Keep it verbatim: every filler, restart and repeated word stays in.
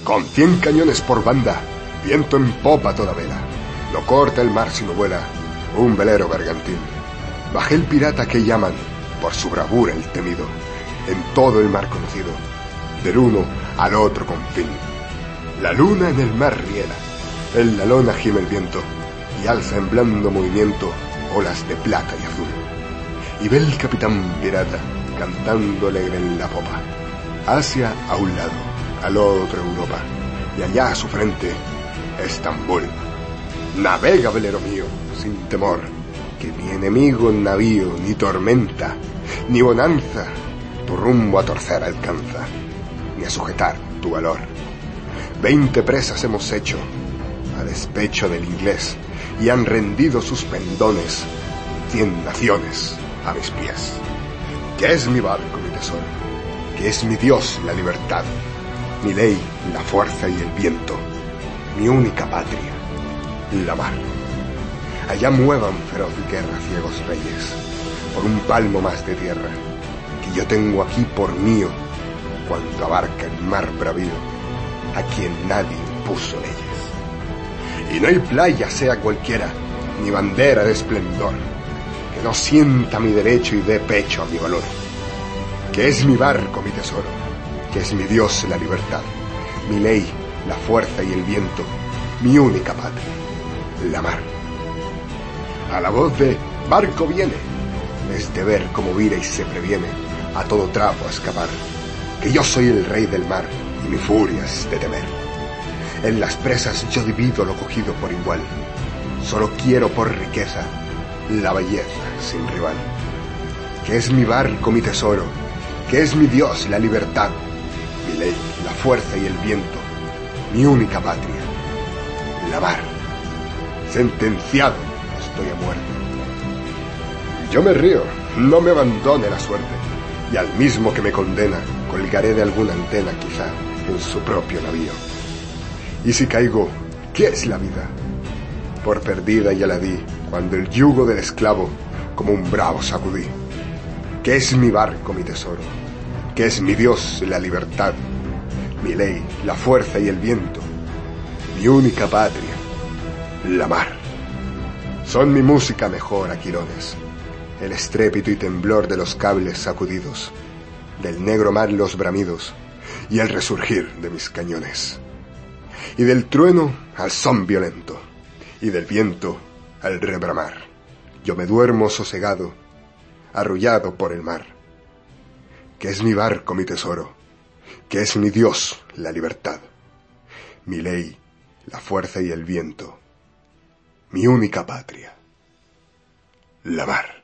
Con cien cañones por banda, viento en popa a toda vela, no corta el mar sino vuela un velero bergantín. Bajé el pirata que llaman, por su bravura el temido, en todo el mar conocido, del uno al otro confín. La luna en el mar riela, en la lona gime el viento, y alza en blando movimiento olas de plata y azul. Y ve el capitán pirata cantando alegre en la popa, Asia a un lado, al otro Europa, y allá a su frente Estambul. Navega, velero mío, sin temor, que ni enemigo navío, ni tormenta, ni bonanza tu rumbo a torcer alcanza, ni a sujetar tu valor. Veinte presas hemos hecho a despecho del inglés, y han rendido sus pendones cien naciones a mis pies. Que es mi barco, mi tesoro, que es mi Dios la libertad, mi ley la fuerza y el viento, mi única patria, la mar. Allá muevan feroz guerra ciegos reyes por un palmo más de tierra, que yo tengo aquí por mío, cuanto abarca el mar bravío, a quien nadie impuso leyes. Y no hay playa sea cualquiera, ni bandera de esplendor, que no sienta mi derecho y dé pecho a mi valor. Que es mi barco, mi tesoro, que es mi Dios la libertad, mi ley la fuerza y el viento, mi única patria, la mar. A la voz de barco viene, es de ver cómo vira y se previene a todo trapo a escapar, que yo soy el rey del mar y mi furia es de temer. En las presas yo divido lo cogido por igual, solo quiero por riqueza la belleza sin rival. Que es mi barco, mi tesoro, que es mi Dios la libertad, mi ley la fuerza y el viento, mi única patria, la mar. Sentenciado estoy a muerte. Yo me río, no me abandone la suerte, y al mismo que me condena colgaré de alguna antena quizá en su propio navío. Y si caigo, ¿qué es la vida? Por perdida ya la di cuando el yugo del esclavo como un bravo sacudí. Que es mi barco, mi tesoro, que es mi Dios la libertad, mi ley la fuerza y el viento, mi única patria, la mar. Son mi música mejor, Aquilones, el estrépito y temblor de los cables sacudidos, del negro mar los bramidos y el resurgir de mis cañones, y del trueno al son violento, y del viento al rebramar. Yo me duermo sosegado, arrullado por el mar. Que es mi barco, mi tesoro, que es mi Dios la libertad, mi ley la fuerza y el viento, mi única patria, la mar.